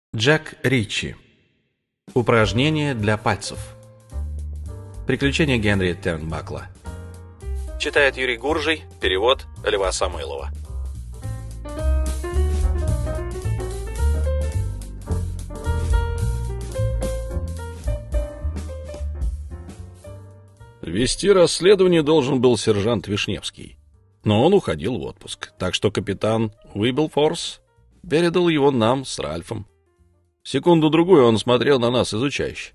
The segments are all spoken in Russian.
Джек Ричи. Упражнения для пальцев. Приключения Генри Тернбакла. Читает Юрий Гуржий. Перевод Льва Самойлова. Вести расследование должен был сержант Вишневский, но он уходил в отпуск, так что капитан Уиблфорс передал его нам с Ральфом. Секунду-другую он смотрел на нас изучающе.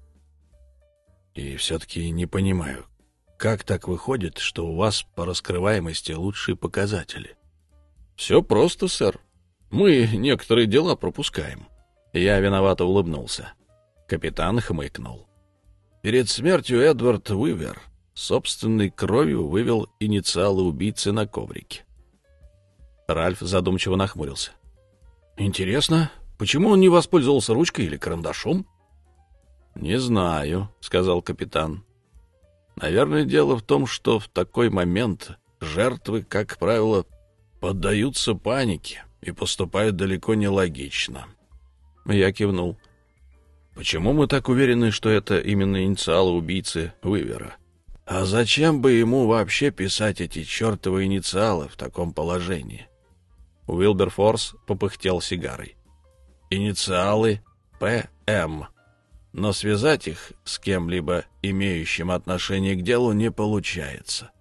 И все-таки не понимаю, как так выходит, что у вас по раскрываемости лучшие показатели? Все просто, сэр. Мы некоторые дела пропускаем. Я виновато улыбнулся. Капитан хмыкнул. Перед смертью Эдвард Уивер собственной кровью вывел инициалы убийцы на коврике. Ральф задумчиво нахмурился. Интересно, почему он не воспользовался ручкой или карандашом? Не знаю, сказал капитан. Наверное, дело в том, что в такой момент жертвы, как правило, поддаются панике и поступают далеко не логично. Я кивнул. Почему мы так уверены, что это именно инициалы убийцы Уивера? А зачем бы ему вообще писать эти чертовы инициалы в таком положении? Уилберфорс попыхтел сигарой. Инициалы П.М. Но связать их с кем-либо, имеющим отношение к делу, не получается.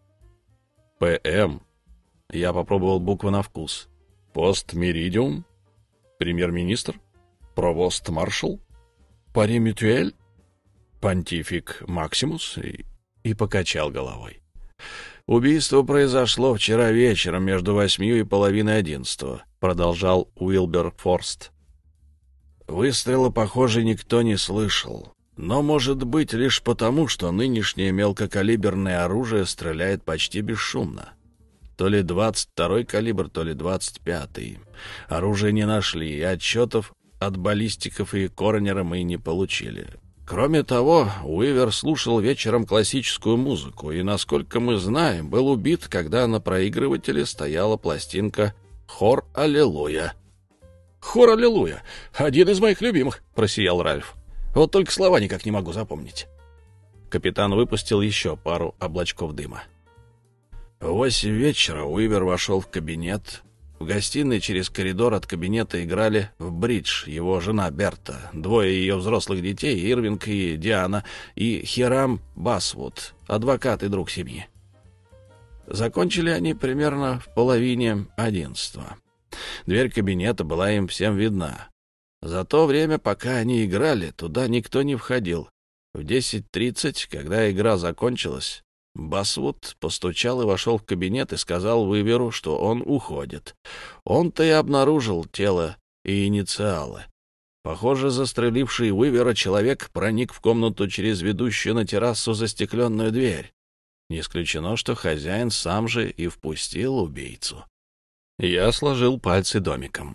П.М. Я попробовал буквы на вкус. Пост-меридиум? Премьер-министр? Провост-маршал? Пари-мютюэль? Понтифик Максимус? И покачал головой. «Убийство произошло вчера вечером между 8:30, продолжал Уилберфорст. Выстрела, похоже, никто не слышал. Но, может быть, лишь потому, что нынешнее мелкокалиберное оружие стреляет почти бесшумно. То ли 22-й калибр, то ли 25-й. Оружие не нашли, и отчетов от баллистиков и коронера мы не получили. Кроме того, Уивер слушал вечером классическую музыку, и, насколько мы знаем, был убит, когда на проигрывателе стояла пластинка «Хор Аллилуйя». «Хор Аллилуйя! Один из моих любимых!» — просиял Ральф. «Вот только слова никак не могу запомнить». Капитан выпустил еще пару облачков дыма. В 8 вечера Уивер вошел в кабинет. В гостиной через коридор от кабинета играли в бридж его жена Берта, двое ее взрослых детей, Ирвинг и Диана, и Хирам Басвуд, адвокат и друг семьи. Закончили они примерно в 10:30. Дверь кабинета была им всем видна. За то время, пока они играли, туда никто не входил. В 10:30, когда игра закончилась, Басвуд постучал и вошел в кабинет и сказал Уиверу, что он уходит. Он-то и обнаружил тело и инициалы. Похоже, застреливший Уивера человек проник в комнату через ведущую на террасу застекленную дверь. Не исключено, что хозяин сам же и впустил убийцу. Я сложил пальцы домиком.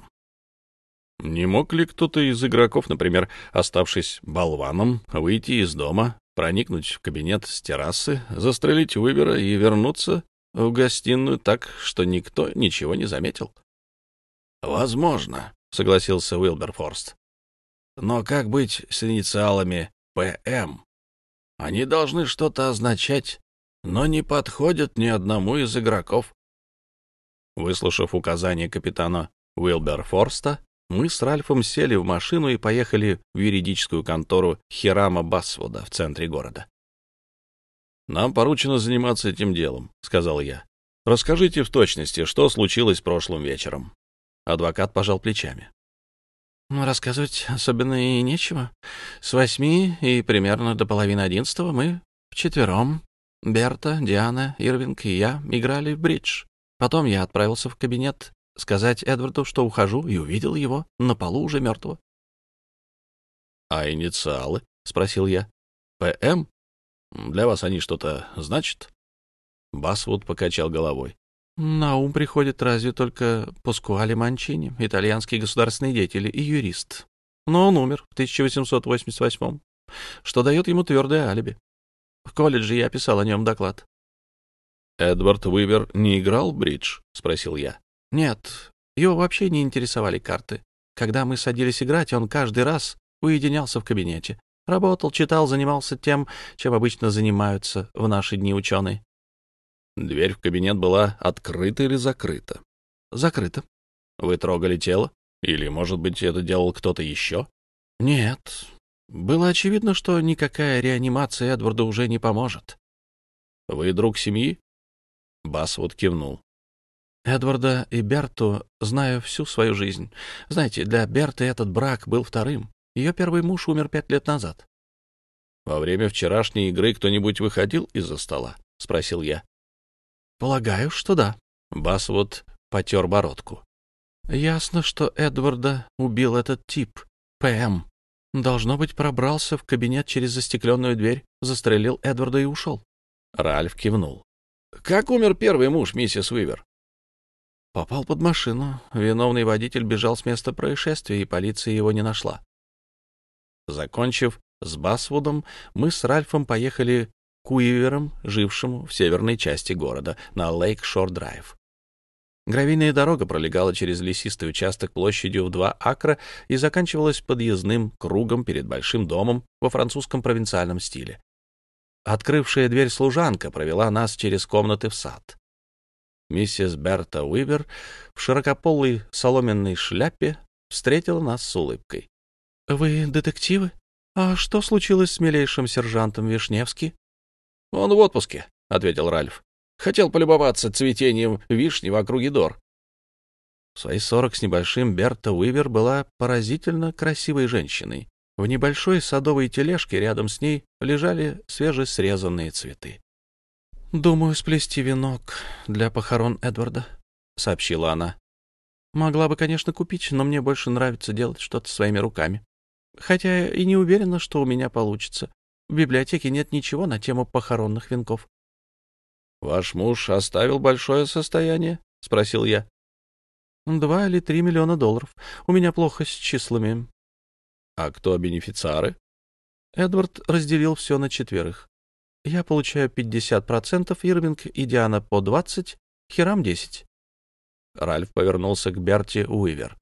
Не мог ли кто-то из игроков, например, оставшись болваном, выйти из дома, проникнуть в кабинет с террасы, застрелить Уивера и вернуться в гостиную так, что никто ничего не заметил? «Возможно», — согласился Уилберфорст. «Но как быть с инициалами П.М.? Они должны что-то означать, но не подходят ни одному из игроков». Выслушав указания капитана Уилберфорста, мы с Ральфом сели в машину и поехали в юридическую контору Хирама Басвуда в центре города. «Нам поручено заниматься этим делом», — сказал я. «Расскажите в точности, что случилось прошлым вечером». Адвокат пожал плечами. «Рассказывать особенно и нечего. С 8 и примерно до 10:30 мы вчетвером, Берта, Диана, Ирвинг и я, играли в бридж. Потом я отправился в кабинет сказать Эдварду, что ухожу, и увидел его на полу уже мертвого». «А инициалы?» — спросил я. «П.М.? Для вас они что-то значат?» Басвуд покачал головой. «На ум приходит разве только Паскуале Манчини, итальянский государственный деятель и юрист. Но он умер в 1888-м, что дает ему твердое алиби. В колледже я писал о нем доклад». «Эдвард Уивер не играл в бридж?» — спросил я. «Нет, его вообще не интересовали карты. Когда мы садились играть, он каждый раз уединялся в кабинете. Работал, читал, занимался тем, чем обычно занимаются в наши дни ученые. Дверь в кабинет была открыта или закрыта? Закрыто. Вы трогали тело? Или, может быть, это делал кто-то еще? Нет. Было очевидно, что никакая реанимация Эдварду уже не поможет. Вы друг семьи? Басвуд кивнул. Эдварда и Берту знаю всю свою жизнь. Знаете, для Берты этот брак был вторым. Ее первый муж умер 5 лет назад. Во время вчерашней игры кто-нибудь выходил из-за стола? — спросил я. Полагаю, что да. Басвуд потер бородку. Ясно, что Эдварда убил этот тип, ПМ. Должно быть, пробрался в кабинет через застекленную дверь, застрелил Эдварда и ушел. Ральф кивнул. Как умер первый муж, миссис Уивер? Попал под машину. Виновный водитель бежал с места происшествия, и полиция его не нашла. Закончив с Басвудом, мы с Ральфом поехали к Уиверам, жившему в северной части города, на Лейк-Шор-Драйв. Гравийная дорога пролегала через лесистый участок площадью в 2 акра и заканчивалась подъездным кругом перед большим домом во французском провинциальном стиле. Открывшая дверь служанка провела нас через комнаты в сад. Миссис Берта Уивер в широкополой соломенной шляпе встретила нас с улыбкой. — Вы детективы? А что случилось с милейшим сержантом Вишневски? — Он в отпуске, — ответил Ральф. Хотел полюбоваться цветением вишни в округе Дор. В свои 40 с небольшим Берта Уивер была поразительно красивой женщиной. В небольшой садовой тележке рядом с ней лежали свежесрезанные цветы. — Думаю, сплести венок для похорон Эдварда, — сообщила она. — Могла бы, конечно, купить, но мне больше нравится делать что-то своими руками. Хотя и не уверена, что у меня получится. В библиотеке нет ничего на тему похоронных венков. — Ваш муж оставил большое состояние? — спросил я. — 2 или 3 миллиона долларов. У меня плохо с числами. — А кто бенефициары? Эдвард разделил все на 4. Я получаю 50%, Ирвинг и Диана по 20%, Хирам 10%. Ральф повернулся к Берти Уивер.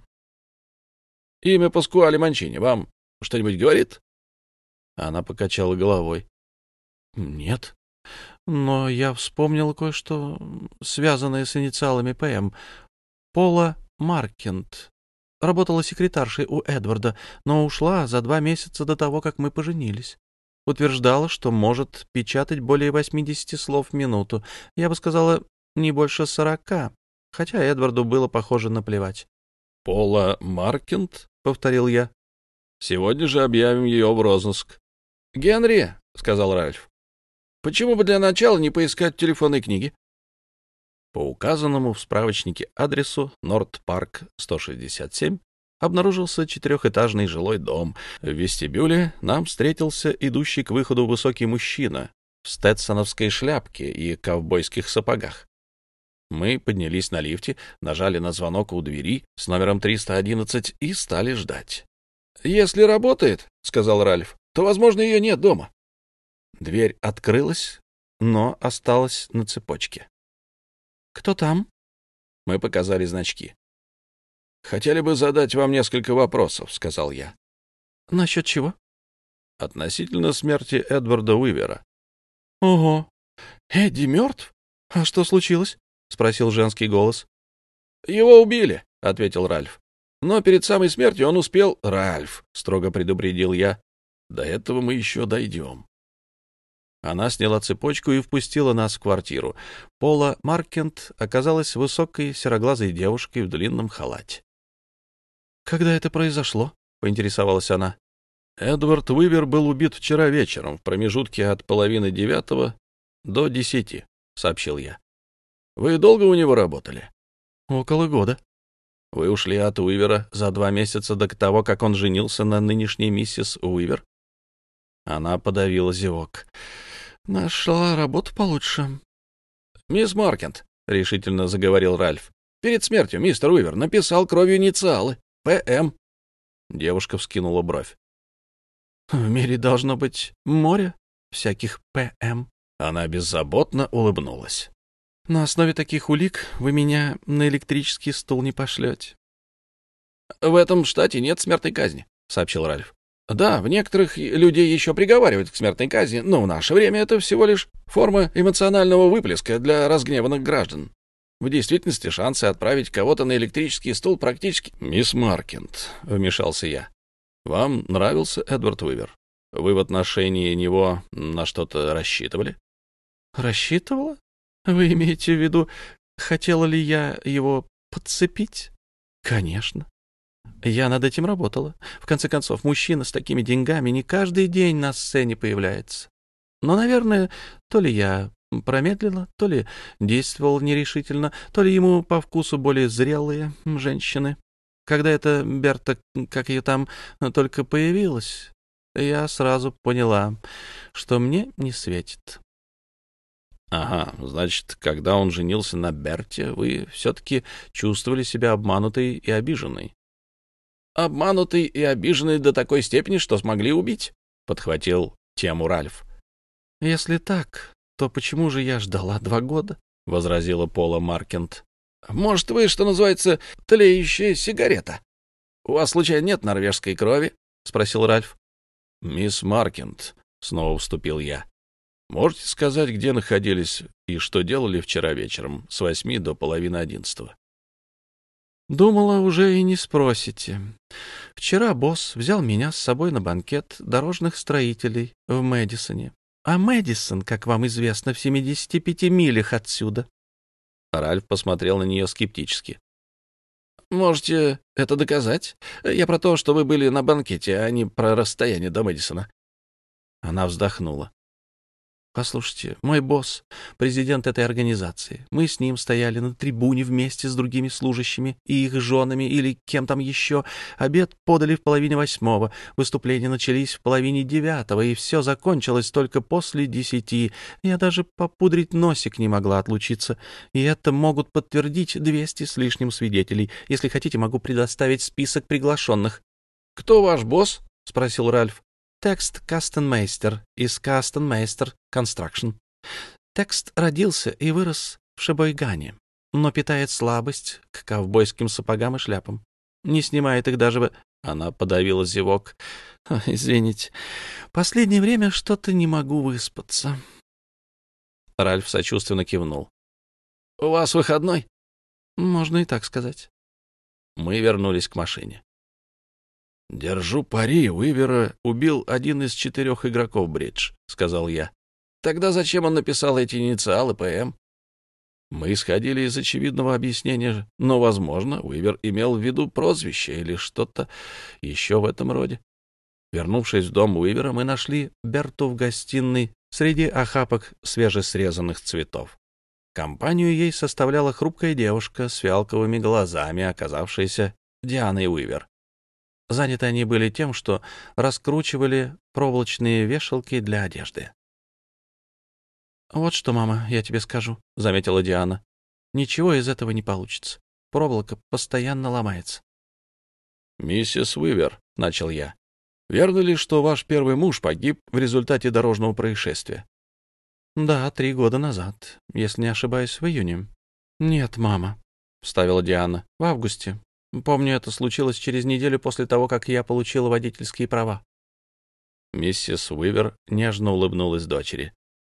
— Имя Паскуале Манчини вам что-нибудь говорит? Она покачала головой. — Нет. Но я вспомнил кое-что, связанное с инициалами ПМ. Пола Маркент. Работала секретаршей у Эдварда, но ушла за 2 месяца до того, как мы поженились. Утверждала, что может печатать более 80 слов в минуту. Я бы сказала, не больше 40, хотя Эдварду было, похоже, наплевать. — Пола Маркент? — повторил я. — Сегодня же объявим ее в розыск. — Генри, — сказал Ральф, — почему бы для начала не поискать в телефонной книге? По указанному в справочнике адресу Норт-Парк, 167, обнаружился 4-этажный жилой дом. В вестибюле нам встретился идущий к выходу высокий мужчина в стетсоновской шляпке и ковбойских сапогах. Мы поднялись на лифте, нажали на звонок у двери с номером 311 и стали ждать. — Если работает, — сказал Ральф, — то, возможно, ее нет дома. Дверь открылась, но осталась на цепочке. «Кто там?» Мы показали значки. «Хотели бы задать вам несколько вопросов», — сказал я. «Насчет чего?» «Относительно смерти Эдварда Уивера». «Ого! Эдди мертв? А что случилось?» — спросил женский голос. «Его убили», — ответил Ральф. «Но перед самой смертью он успел...» «Ральф», — строго предупредил я, — «до этого мы еще дойдем». Она сняла цепочку и впустила нас в квартиру. Пола Маркент оказалась высокой сероглазой девушкой в длинном халате. «Когда это произошло?» — поинтересовалась она. «Эдвард Уивер был убит вчера вечером в промежутке от 8:30 до 10, — сообщил я. Вы долго у него работали?» «Около года». «Вы ушли от Уивера за 2 месяца до того, как он женился на нынешней миссис Уивер?» Она подавила зевок. «Нашла работу получше». «Мисс Маркент», — решительно заговорил Ральф, — «перед смертью мистер Уивер написал кровью инициалы. П.М.» Девушка вскинула бровь. «В мире должно быть море всяких П.М.» Она беззаботно улыбнулась. «На основе таких улик вы меня на электрический стул не пошлете». В этом штате нет смертной казни, — сообщил Ральф. Да, в некоторых людей еще приговаривают к смертной казни, но в наше время это всего лишь форма эмоционального выплеска для разгневанных граждан. В действительности шансы отправить кого-то на электрический стул практически... — Мисс Маркент, — вмешался я, — вам нравился Эдвард Уивер? Вы в отношении него на что-то рассчитывали? — Рассчитывала? Вы имеете в виду, хотела ли я его подцепить? Конечно. Я над этим работала. В конце концов, мужчина с такими деньгами не каждый день на сцене появляется. Но, наверное, то ли я промедлила, то ли действовала нерешительно, то ли ему по вкусу более зрелые женщины. Когда эта Берта, как ее там, только появилась, я сразу поняла, что мне не светит. Ага, значит, когда он женился на Берте, вы все-таки чувствовали себя обманутой и обиженной. Обманутый и обиженный до такой степени, что смогли убить, — подхватил тему Ральф. — Если так, то почему же я ждала 2 года? — возразила Пола Маркент. — Может, вы, что называется, тлеющая сигарета? У вас, случайно, нет норвежской крови? — спросил Ральф. — Мисс Маркент, — снова вступил я, — можете сказать, где находились и что делали вчера вечером с 8 до половины 11? Думала, уже и не спросите. Вчера босс взял меня с собой на банкет дорожных строителей в Мэдисоне. А Мэдисон, как вам известно, в 75 милях отсюда. Ральф посмотрел на нее скептически. «Можете это доказать? Я про то, что вы были на банкете, а не про расстояние до Мэдисона». Она вздохнула. Послушайте, мой босс — президент этой организации. Мы с ним стояли на трибуне вместе с другими служащими и их женами или кем там еще. Обед подали в 7:30, выступления начались в 8:30, и все закончилось только после 10. Я даже попудрить носик не могла отлучиться. И это могут подтвердить 200 с лишним свидетелей. Если хотите, могу предоставить список приглашенных. — Кто ваш босс? — спросил Ральф. Текст Кастенмейстер из Кастенмейстер Констракшн. Текст родился и вырос в Шебойгане, но питает слабость к ковбойским сапогам и шляпам. Не снимает их даже... Она подавила зевок. Извините. Последнее время что-то не могу выспаться. Ральф сочувственно кивнул. — У вас выходной? — Можно и так сказать. Мы вернулись к машине. — Держу пари, Уивера убил один из 4 игроков бридж, — сказал я. — Тогда зачем он написал эти инициалы ПМ? Мы исходили из очевидного объяснения, но, возможно, Уивер имел в виду прозвище или что-то еще в этом роде. Вернувшись в дом Уивера, мы нашли Берту в гостиной среди охапок свежесрезанных цветов. Компанию ей составляла хрупкая девушка с фиалковыми глазами, оказавшаяся Дианой Уивер. Заняты они были тем, что раскручивали проволочные вешалки для одежды. «Вот что, мама, я тебе скажу», — заметила Диана. «Ничего из этого не получится. Проволока постоянно ломается». «Миссис Уивер», — начал я, — «верно ли, что ваш первый муж погиб в результате дорожного происшествия?» «Да, 3 года назад, если не ошибаюсь, в июне». «Нет, мама», — вставила Диана, — «в августе. Помню, это случилось через неделю после того, как я получила водительские права». Миссис Уивер нежно улыбнулась дочери.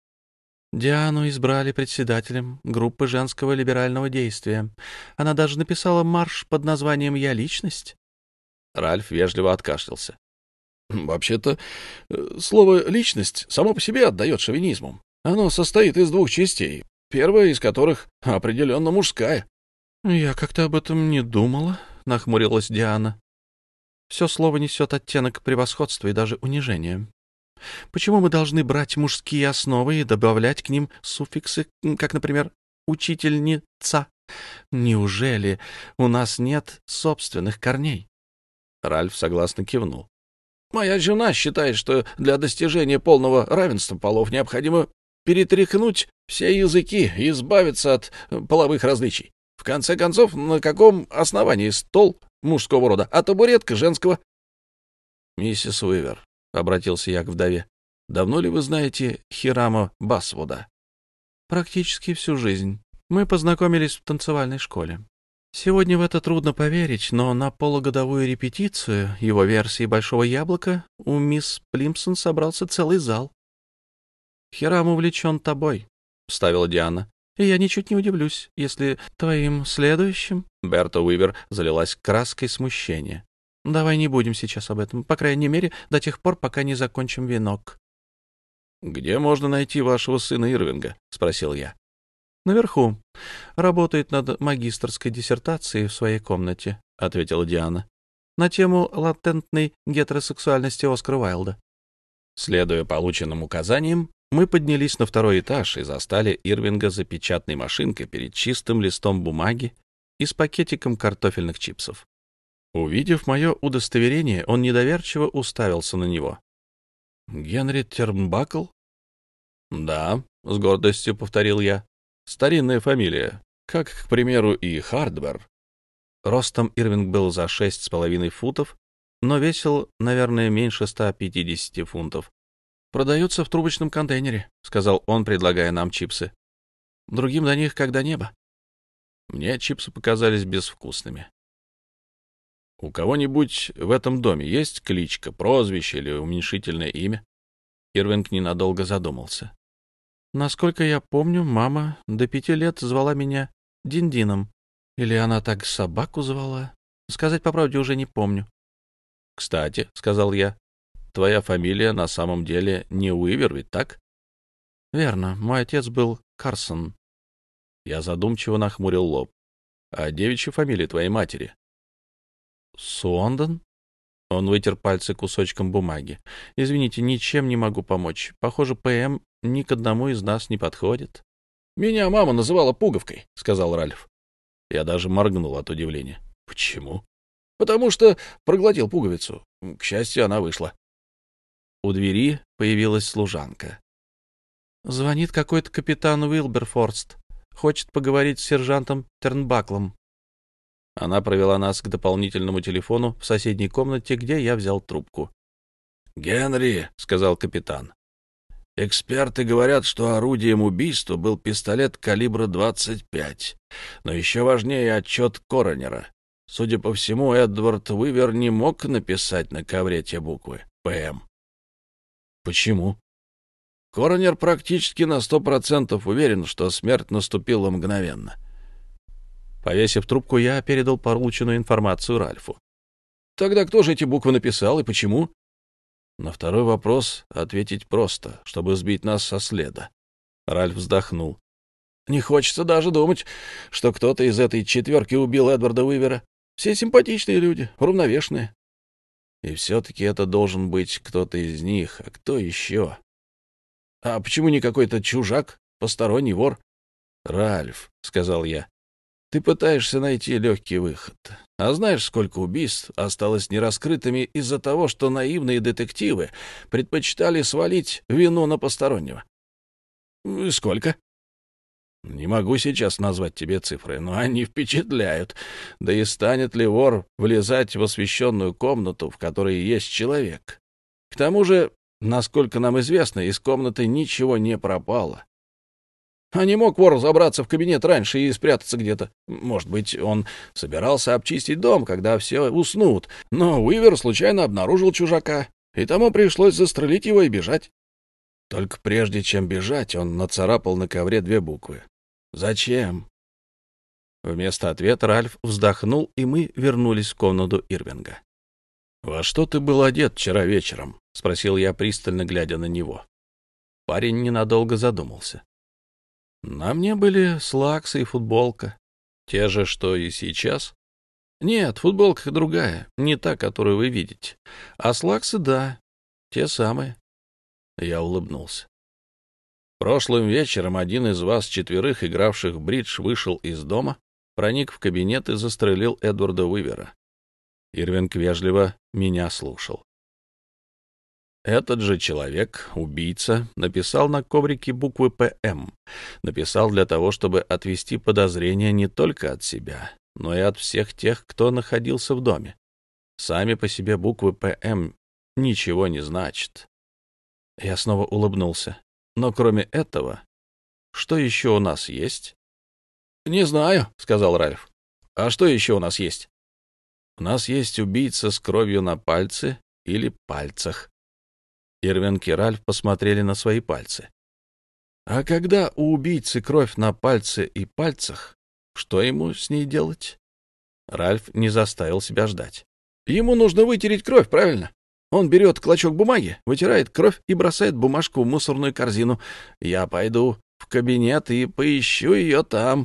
Диану избрали председателем группы женского либерального действия. Она даже написала марш под названием «Я личность». Ральф вежливо откашлялся. «Вообще-то, слово «личность» само по себе отдает шовинизму. Оно состоит из 2 частей, первая из которых определенно мужская». «Я как-то об этом не думала», — нахмурилась Диана. «Все слово несет оттенок превосходства и даже унижения. Почему мы должны брать мужские основы и добавлять к ним суффиксы, как, например, «учительница»? Неужели у нас нет собственных корней?» Ральф согласно кивнул. «Моя жена считает, что для достижения полного равенства полов необходимо перетряхнуть все языки и избавиться от половых различий. В конце концов, на каком основании стол мужского рода, а табуретка женского?» «Миссис Уивер», — обратился я к вдове, — «давно ли вы знаете Хирама Басвуда?» «Практически всю жизнь. Мы познакомились в танцевальной школе». Сегодня в это трудно поверить, но на полугодовую репетицию его версии «Большого яблока» у мисс Плимпсон собрался целый зал. «Хирам увлечен тобой», — вставила Диана. «И я ничуть не удивлюсь, если твоим следующим...» Берта Уивер залилась краской смущения. «Давай не будем сейчас об этом, по крайней мере, до тех пор, пока не закончим венок». «Где можно найти вашего сына Ирвинга?» — спросил я. «Наверху. Работает над магистерской диссертацией в своей комнате», — ответила Диана. «На тему латентной гетеросексуальности Оскара Уайлда». Следуя полученным указаниям, мы поднялись на второй этаж и застали Ирвинга за печатной машинкой перед чистым листом бумаги и с пакетиком картофельных чипсов. Увидев мое удостоверение, он недоверчиво уставился на него. «Генри Тернбакл?» «Да», — с гордостью повторил я. «Старинная фамилия, как, к примеру, и Хардвер». Ростом Ирвинг был за 6,5 футов, но весил, наверное, меньше 150 фунтов. «Продается в трубочном контейнере», — сказал он, предлагая нам чипсы. «Другим до них как до неба». Мне чипсы показались безвкусными. «У кого-нибудь в этом доме есть кличка, прозвище или уменьшительное имя?» Ирвинг ненадолго задумался. «Насколько я помню, мама до 5 лет звала меня Диндином. Или она так собаку звала? Сказать по правде уже не помню». «Кстати», — сказал я, — «твоя фамилия на самом деле не Уивер, ведь так?» «Верно. Мой отец был Карсон». Я задумчиво нахмурил лоб. «А девичья фамилия твоей матери?» «Суондон?» Он вытер пальцы кусочком бумаги. «Извините, ничем не могу помочь. Похоже, ПМ ни к одному из нас не подходит». «Меня мама называла Пуговкой», — сказал Ральф. Я даже моргнул от удивления. «Почему?» «Потому что проглотил пуговицу. К счастью, она вышла». У двери появилась служанка. «Звонит какой-то капитан Уилберфорст. Хочет поговорить с сержантом Тернбаклом». Она провела нас к дополнительному телефону в соседней комнате, где я взял трубку. «Генри», — сказал капитан, — «эксперты говорят, что орудием убийства был пистолет калибра 25. Но еще важнее отчет коронера. Судя по всему, Эдвард Уивер не мог написать на ковре те буквы «ПМ». «Почему?» Коронер практически на 100% уверен, что смерть наступила мгновенно». Повесив трубку, я передал полученную информацию Ральфу. «Тогда кто же эти буквы написал и почему?» На второй вопрос ответить просто, чтобы сбить нас со следа. Ральф вздохнул. «Не хочется даже думать, что кто-то из этой четверки убил Эдварда Уивера. Все симпатичные люди, уравновешенные». «И все-таки это должен быть кто-то из них, а кто еще?» «А почему не какой-то чужак, посторонний вор?» «Ральф», — сказал я, — «ты пытаешься найти легкий выход. А знаешь, сколько убийств осталось нераскрытыми из-за того, что наивные детективы предпочитали свалить вину на постороннего?» «Сколько?» «Не могу сейчас назвать тебе цифры, но они впечатляют. Да и станет ли вор влезать в освещенную комнату, в которой есть человек? К тому же, насколько нам известно, из комнаты ничего не пропало. А не мог вор забраться в кабинет раньше и спрятаться где-то? Может быть, он собирался обчистить дом, когда все уснут, но Уивер случайно обнаружил чужака, и тому пришлось застрелить его и бежать. Только прежде чем бежать, он нацарапал на ковре 2 буквы. Зачем?» Вместо ответа Ральф вздохнул, и мы вернулись в комнату Ирвинга. «Во что ты был одет вчера вечером?» — спросил я, пристально глядя на него. Парень ненадолго задумался. «На мне были слаксы и футболка. Те же, что и сейчас?» «Нет, футболка другая, не та, которую вы видите. А слаксы — да, те самые». Я улыбнулся. «Прошлым вечером один из вас 4, игравших в бридж, вышел из дома, проник в кабинет и застрелил Эдварда Уивера». Ирвинг вежливо меня слушал. Этот же человек, убийца, написал на коврике буквы «ПМ». Написал для того, чтобы отвести подозрения не только от себя, но и от всех тех, кто находился в доме. Сами по себе буквы «ПМ» ничего не значат. Я снова улыбнулся. Но кроме этого, что еще у нас есть? «Не знаю», — сказал Ральф. А что еще у нас есть? У нас есть убийца с кровью на пальце или пальцах. Ирвинг и Ральф посмотрели на свои пальцы. А когда у убийцы кровь на пальце и пальцах, что ему с ней делать? Ральф не заставил себя ждать. Ему нужно вытереть кровь, правильно? Он берет клочок бумаги, вытирает кровь и бросает бумажку в мусорную корзину. Я пойду в кабинет и поищу ее там.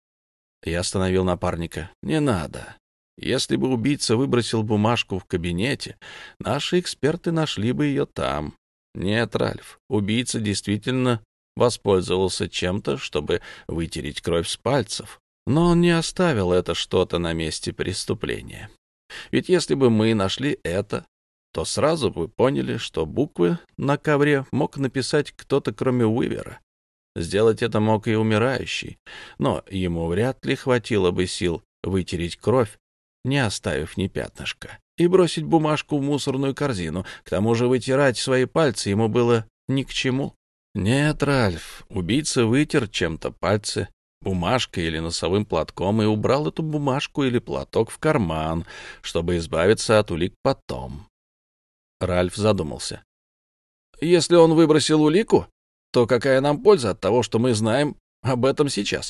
Я остановил напарника. Не надо. Если бы убийца выбросил бумажку в кабинете, наши эксперты нашли бы ее там. Нет, Ральф, убийца действительно воспользовался чем-то, чтобы вытереть кровь с пальцев. Но он не оставил это что-то на месте преступления. Ведь если бы мы нашли это, то сразу бы поняли, что буквы на ковре мог написать кто-то, кроме Уивера. Сделать это мог и умирающий, но ему вряд ли хватило бы сил вытереть кровь, не оставив ни пятнышка, и бросить бумажку в мусорную корзину. К тому же вытирать свои пальцы ему было ни к чему. Нет, Ральф, убийца вытер чем-то пальцы, бумажкой или носовым платком, и убрал эту бумажку или платок в карман, чтобы избавиться от улик потом. Ральф задумался. Если он выбросил улику, то какая нам польза от того, что мы знаем об этом сейчас?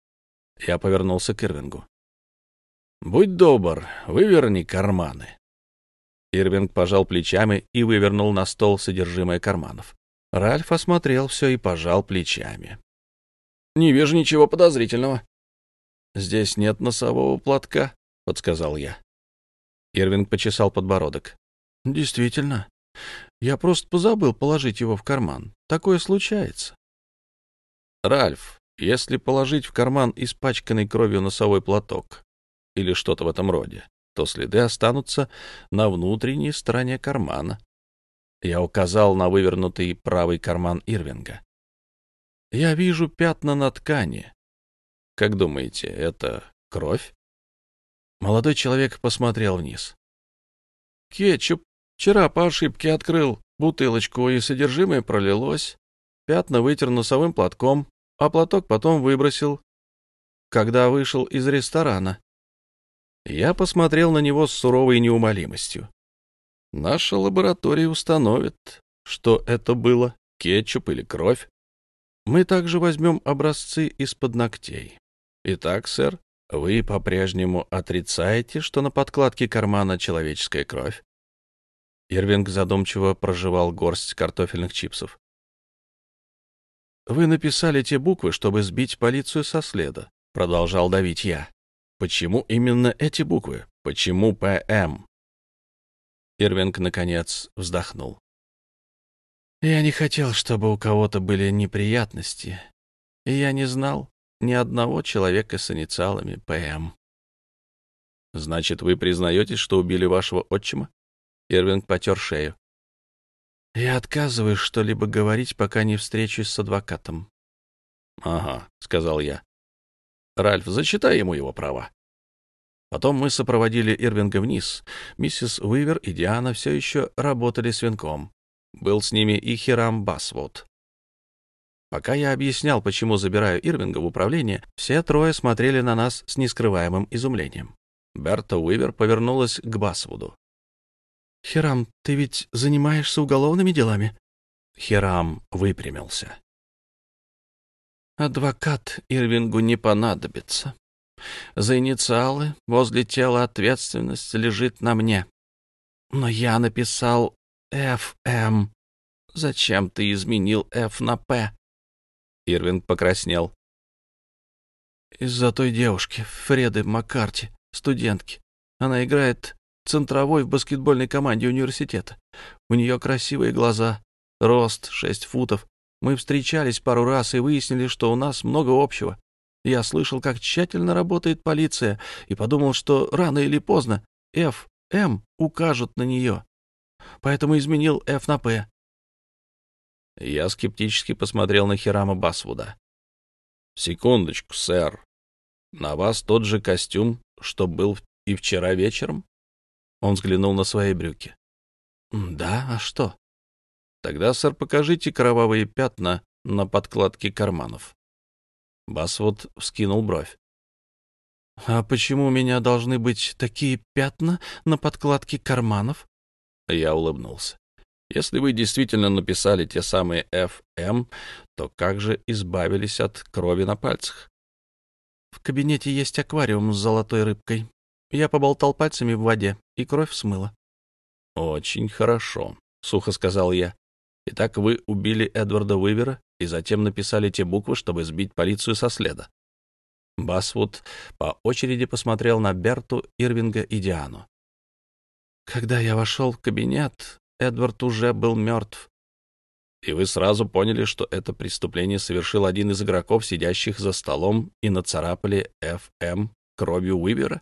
Я повернулся к Ирвингу. «Будь добр, выверни карманы». Ирвинг пожал плечами и вывернул на стол содержимое карманов. Ральф осмотрел все и пожал плечами. «Не вижу ничего подозрительного». «Здесь нет носового платка», — подсказал я. Ирвинг почесал подбородок. «Действительно. Я просто позабыл положить его в карман. Такое случается». «Ральф, если положить в карман испачканный кровью носовой платок или что-то в этом роде, то следы останутся на внутренней стороне кармана». Я указал на вывернутый правый карман Ирвинга. «Я вижу пятна на ткани. Как думаете, это кровь?» Молодой человек посмотрел вниз. «Кетчуп. Вчера по ошибке открыл бутылочку, и содержимое пролилось. Пятна вытер носовым платком, а платок потом выбросил, когда вышел из ресторана». Я посмотрел на него с суровой неумолимостью. «Наша лаборатория установит, что это было, кетчуп или кровь. Мы также возьмем образцы из-под ногтей. Итак, сэр, вы по-прежнему отрицаете, что на подкладке кармана человеческая кровь?» Ирвинг задумчиво прожевал горсть картофельных чипсов. «Вы написали те буквы, чтобы сбить полицию со следа», — продолжал давить я. «Почему именно эти буквы? Почему ПМ?» Ирвинг, наконец, вздохнул. «Я не хотел, чтобы у кого-то были неприятности, и я не знал ни одного человека с инициалами ПМ». «Значит, вы признаетесь, что убили вашего отчима?» Ирвинг потер шею. «Я отказываюсь что-либо говорить, пока не встречусь с адвокатом». «Ага», — сказал я. «Ральф, зачитай ему его права». Потом мы сопроводили Ирвинга вниз. Миссис Уивер и Диана все еще работали с венком. Был с ними и Хирам Басвуд. Пока я объяснял, почему забираю Ирвинга в управление, все трое смотрели на нас с нескрываемым изумлением. Берта Уивер повернулась к Басвуду. «Хирам, ты ведь занимаешься уголовными делами?» Хирам выпрямился. «Адвокат Ирвингу не понадобится. За инициалы возле тела ответственность лежит на мне. Но я написал ФМ. Зачем ты изменил Ф на П?» Ирвинг покраснел. «Из-за той девушки, Фреды Маккарти, студентки. Она играет центровой в баскетбольной команде университета. У нее красивые глаза, рост 6 футов. Мы встречались пару раз и выяснили, что у нас много общего. Я слышал, как тщательно работает полиция, и подумал, что рано или поздно Ф, М укажут на нее. Поэтому изменил Ф на П». Я скептически посмотрел на Хирама Басвуда. «Секундочку, сэр. На вас тот же костюм, что был и вчера вечером?» Он взглянул на свои брюки. «Да, а что?» «Тогда, сэр, покажите кровавые пятна на подкладке карманов». Басвуд вскинул бровь. «А почему у меня должны быть такие пятна на подкладке карманов?» Я улыбнулся. «Если вы действительно написали те самые FM, то как же избавились от крови на пальцах?» «В кабинете есть аквариум с золотой рыбкой. Я поболтал пальцами в воде, и кровь смыла». «Очень хорошо», — сухо сказал я. «Итак, вы убили Эдварда Уивера и затем написали те буквы, чтобы сбить полицию со следа». Басвуд по очереди посмотрел на Берту, Ирвинга и Диану. «Когда я вошел в кабинет, Эдвард уже был мертв». «И вы сразу поняли, что это преступление совершил один из игроков, сидящих за столом, и нацарапали FM кровью Уивера?»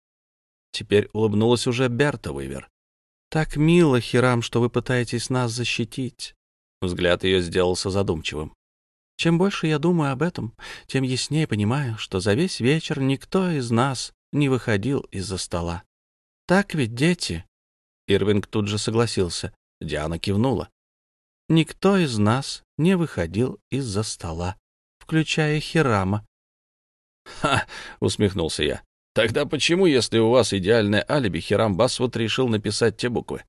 Теперь улыбнулась уже Берта Уивер. «Так мило, Хирам, что вы пытаетесь нас защитить». Взгляд ее сделался задумчивым. «Чем больше я думаю об этом, тем яснее понимаю, что за весь вечер никто из нас не выходил из-за стола. Так ведь, дети?» Ирвинг тут же согласился. Диана кивнула. «Никто из нас не выходил из-за стола, включая Хирама». «Ха!» — усмехнулся я. «Тогда почему, если у вас идеальное алиби, Хирам Басвуд решил написать те буквы?»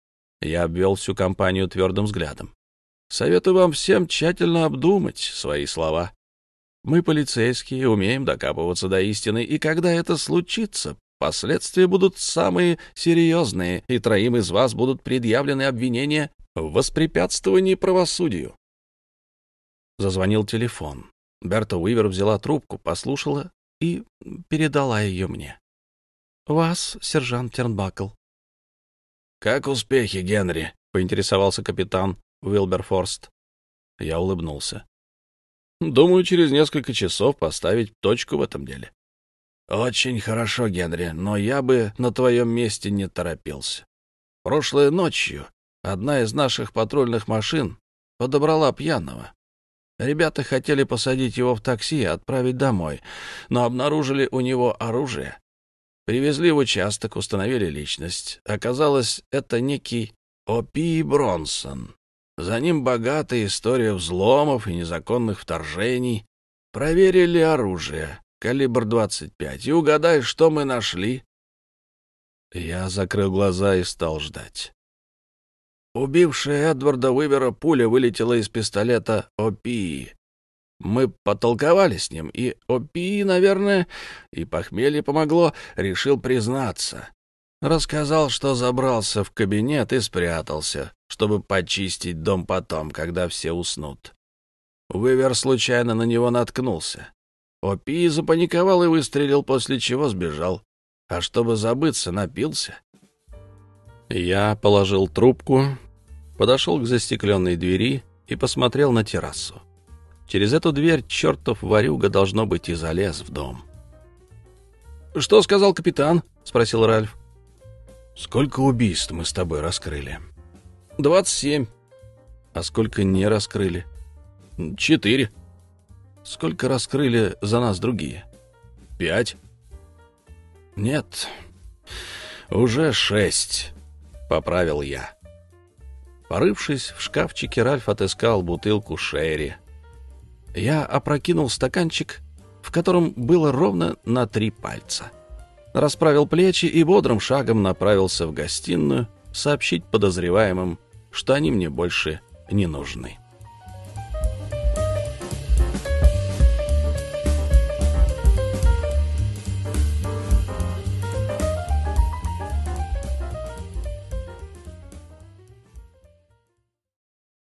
Я обвел всю компанию твердым взглядом. «Советую вам всем тщательно обдумать свои слова. Мы, полицейские, умеем докапываться до истины, и когда это случится, последствия будут самые серьезные, и 3 из вас будут предъявлены обвинения в воспрепятствовании правосудию». Зазвонил телефон. Берта Уивер взяла трубку, послушала и передала ее мне. «Вас, сержант Тернбакл». «Как успехи, Генри?» — поинтересовался капитан Уилберфорст. Я улыбнулся. «Думаю, через несколько часов поставить точку в этом деле». «Очень хорошо, Генри, но я бы на твоем месте не торопился. Прошлой ночью одна из наших патрульных машин подобрала пьяного. Ребята хотели посадить его в такси и отправить домой, но обнаружили у него оружие. Привезли в участок, установили личность. Оказалось, это некий О.Пи. Бронсон. За ним богатая история взломов и незаконных вторжений. Проверили оружие, калибр 25, и угадай, что мы нашли?» Я закрыл глаза и стал ждать. Убившая Эдварда Уивера пуля вылетела из пистолета О.Пи. Мы потолковали с ним, и О.Пи., наверное, и похмелье помогло, решил признаться. Рассказал, что забрался в кабинет и спрятался, чтобы почистить дом потом, когда все уснут. Уивер случайно на него наткнулся. О.Пи. запаниковал и выстрелил, после чего сбежал. А чтобы забыться, напился. Я положил трубку, подошел к застекленной двери и посмотрел на террасу. Через эту дверь чертов ворюга, должно быть, и залез в дом. «Что сказал капитан?» — спросил Ральф. «Сколько убийств мы с тобой раскрыли?» 27. «А сколько не раскрыли?» 4. «Сколько раскрыли за нас другие?» 5. «Нет, уже 6», — поправил я. Порывшись в шкафчике, Ральф отыскал бутылку шерри. Я опрокинул стаканчик, в котором было ровно на 3 пальца. Расправил плечи и бодрым шагом направился в гостиную сообщить подозреваемым, что они мне больше не нужны.